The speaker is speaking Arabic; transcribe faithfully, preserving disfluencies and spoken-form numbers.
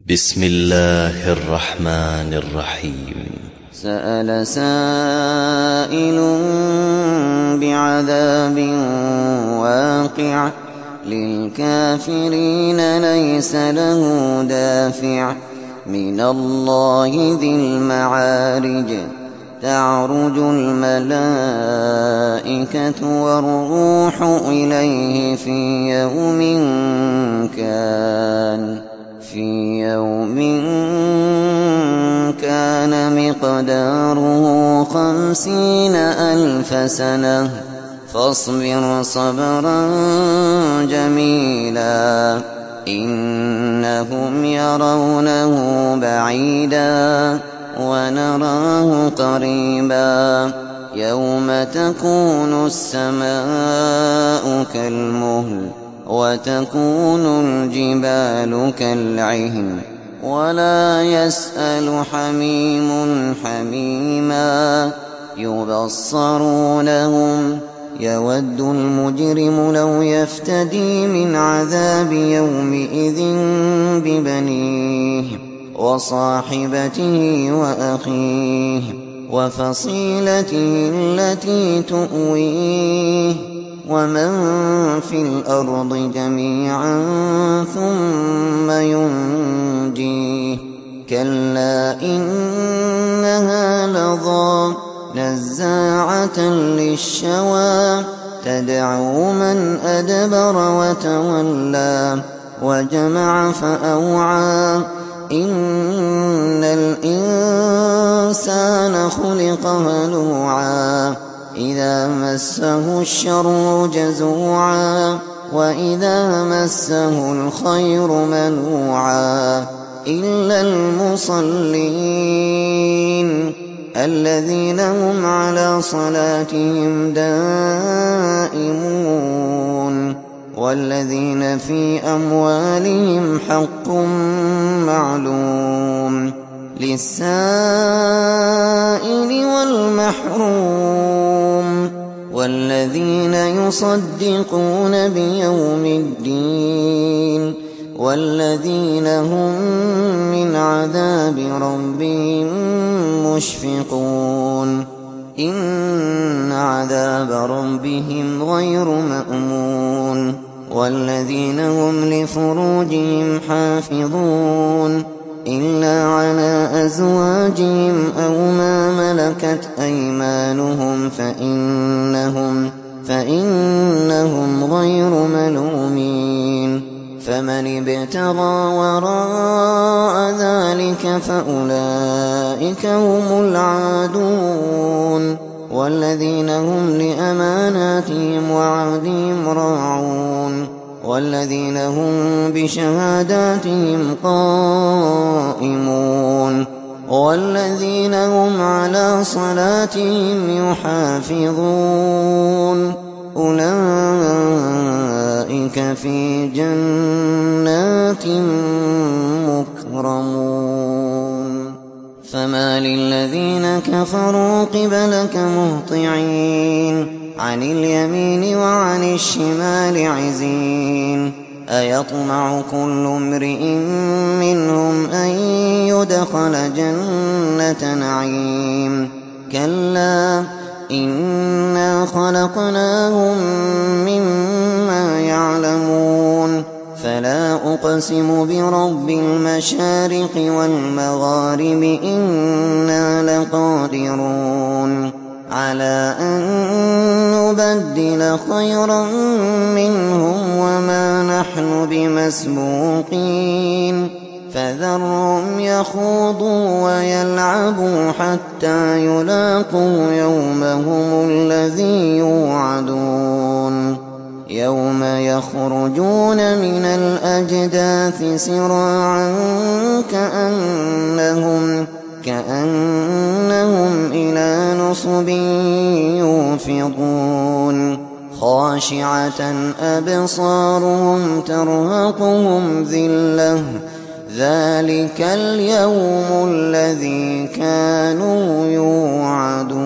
بسم الله الرحمن الرحيم. سأل سائل بعذاب واقع للكافرين ليس له دافع من الله ذي المعارج تعرج الملائكة والروح إليه في يوم كان في يوم كان مقداره خمسين ألف سنة فاصبر صبرا جميلا إنهم يرونه بعيدا ونراه قريبا يوم تكون السماء كالمهل وتكون الجبال كالعهن ولا يسأل حميم حميما يبصرونهم يود المجرم لو يفتدي من عذاب يومئذ ببنيه وصاحبته وأخيه وفصيلته التي تؤويه ومن في الأرض جميعا ثم ينجيه كلا إنها لظى نزاعة للشوى تدعو من أدبر وتولى وجمع فأوعى إن الإنسان خلق هلوعا إذا مسه الشر جزوعا وإذا مسه الخير منوعا إلا المصلين الذين هم على صلاتهم دائمون والذين في أموالهم حق معلوم للسائل والمحروم والذين يصدقون بيوم الدين والذين هم من عذاب ربهم مشفقون إن عذاب ربهم غير مأمون والذين هم لفروجهم حافظون إلا على أزواجهم أو ما ملكت أيمانهم فإنهم, فإنهم غير ملومين فمن ابتغى وراء ذلك فأولئك هم العادون والذين هم لأماناتهم وعهدهم راعون والذين هم بشهاداتهم قائمون والذين هم على صلاتهم يحافظون أولئك في جنات مكرمون فما للذين كفروا قبلك مهطعين عن اليمين وعن الشمال عزين أيطمع كل امرئ منهم أن يدخل جنة نعيم كلا إنا خلقناهم مما يعلمون فلا أقسم برب المشارق والمغارب إنا لقادرون على أن نبدل خيرا منهم وما نحن بمسبوقين فذرهم يخوضوا ويلعبوا حتى يلاقوا يومهم الذي يوعدون يوم يخرجون من الأجداث سراعا كأنهم كأنهم إلى نصب يوفضون خاشعة أبصارهم ترهقهم ذلة ذلك اليوم الذي كانوا يوعدون.